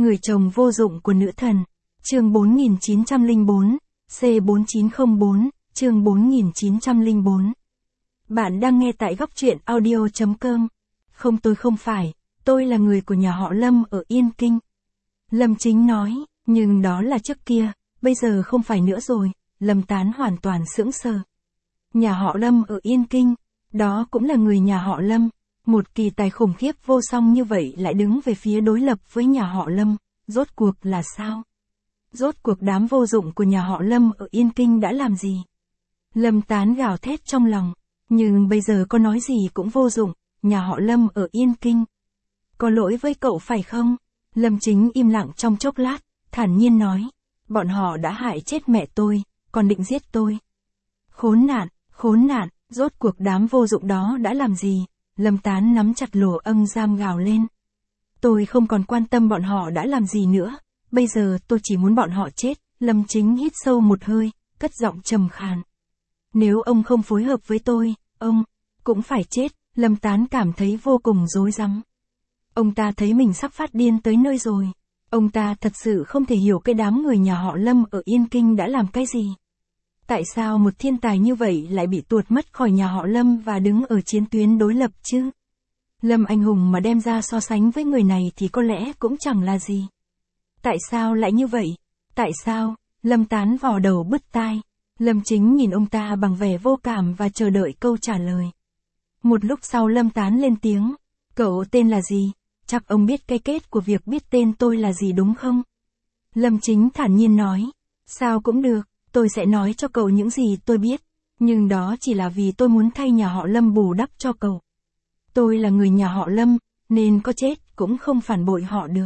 Người chồng vô dụng của nữ thần. Chương 4904, C4904, chương 4904. Bạn đang nghe tại góc truyện audio.com. Không, tôi không phải, tôi là người của nhà họ Lâm ở Yên Kinh. Lâm Chính nói, nhưng đó là trước kia, bây giờ không phải nữa rồi. Lâm Tán hoàn toàn sững sờ. Nhà họ Lâm ở Yên Kinh, đó cũng là người nhà họ Lâm. Một kỳ tài khủng khiếp vô song như vậy lại đứng về phía đối lập với nhà họ Lâm, rốt cuộc là sao? Rốt cuộc đám vô dụng của nhà họ Lâm ở Yên Kinh đã làm gì? Lâm Tán gào thét trong lòng, nhưng bây giờ có nói gì cũng vô dụng, nhà họ Lâm ở Yên Kinh. Có lỗi với cậu phải không? Lâm Chính im lặng trong chốc lát, thản nhiên nói, bọn họ đã hại chết mẹ tôi, còn định giết tôi. Khốn nạn, rốt cuộc đám vô dụng đó đã làm gì? Lâm Tán nắm chặt lỗ âng giam gào lên. Tôi không còn quan tâm bọn họ đã làm gì nữa, bây giờ tôi chỉ muốn bọn họ chết. Lâm Chính hít sâu một hơi, cất giọng trầm khàn. Nếu ông không phối hợp với tôi, ông cũng phải chết. Lâm Tán cảm thấy vô cùng rối rắm. Ông ta thấy mình sắp phát điên tới nơi rồi. Ông ta thật sự không thể hiểu cái đám người nhà họ Lâm ở Yên Kinh đã làm cái gì. Tại sao một thiên tài như vậy lại bị tuột mất khỏi nhà họ Lâm và đứng ở chiến tuyến đối lập chứ? Lâm anh hùng mà đem ra so sánh với người này thì có lẽ cũng chẳng là gì. Tại sao lại như vậy? Tại sao? Lâm Tán vò đầu bứt tai. Lâm Chính nhìn ông ta bằng vẻ vô cảm và chờ đợi câu trả lời. Một lúc sau Lâm Tán lên tiếng. Cậu tên là gì? Chắc ông biết cái kết của việc biết tên tôi là gì đúng không? Lâm Chính thản nhiên nói. Sao cũng được, tôi sẽ nói cho cậu những gì tôi biết. Nhưng đó chỉ là vì tôi muốn thay nhà họ Lâm bù đắp cho cậu. Tôi là người nhà họ Lâm, nên có chết cũng không phản bội họ được.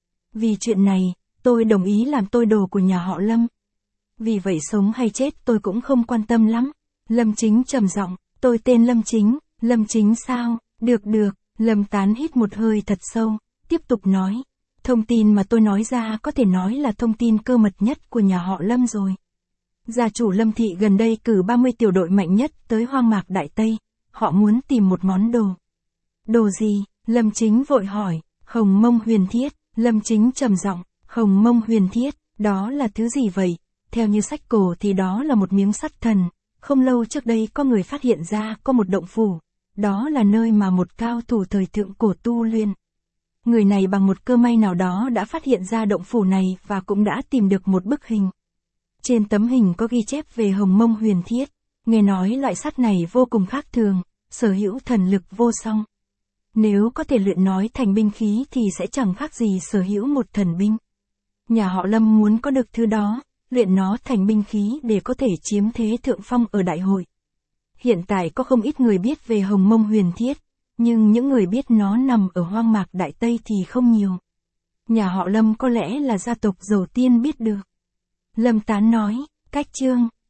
Vì chuyện này, tôi đồng ý làm tôi đồ của nhà họ Lâm. Vì vậy sống hay chết tôi cũng không quan tâm lắm. Lâm Chính trầm giọng, tôi tên Lâm Chính. Lâm Chính sao? Được. Lâm Tán hít một hơi thật sâu, tiếp tục nói. Thông tin mà tôi nói ra có thể nói là thông tin cơ mật nhất của nhà họ Lâm rồi. Gia chủ Lâm Thị gần đây cử 30 tiểu đội mạnh nhất tới hoang mạc Đại Tây. Họ muốn tìm một món đồ. Đồ gì? Lâm Chính vội hỏi. Hồng mông huyền thiết. Lâm Chính trầm giọng. Hồng mông huyền thiết, đó là thứ gì vậy? Theo như sách cổ thì đó là một miếng sắt thần. Không lâu trước đây có người phát hiện ra có một động phủ. Đó là nơi mà một cao thủ thời thượng cổ tu luyện. Người này bằng một cơ may nào đó đã phát hiện ra động phủ này và cũng đã tìm được một bức hình. Trên tấm hình có ghi chép về hồng mông huyền thiết. Nghe nói loại sắt này vô cùng khác thường, sở hữu thần lực vô song. Nếu có thể luyện nó thành binh khí thì sẽ chẳng khác gì sở hữu một thần binh. Nhà họ Lâm muốn có được thứ đó, luyện nó thành binh khí để có thể chiếm thế thượng phong ở đại hội. Hiện tại có không ít người biết về hồng mông huyền thiết, nhưng những người biết nó nằm ở hoang mạc Đại Tây thì không nhiều. Nhà họ Lâm có lẽ là gia tộc đầu tiên biết được. Lâm Tán nói, cách chương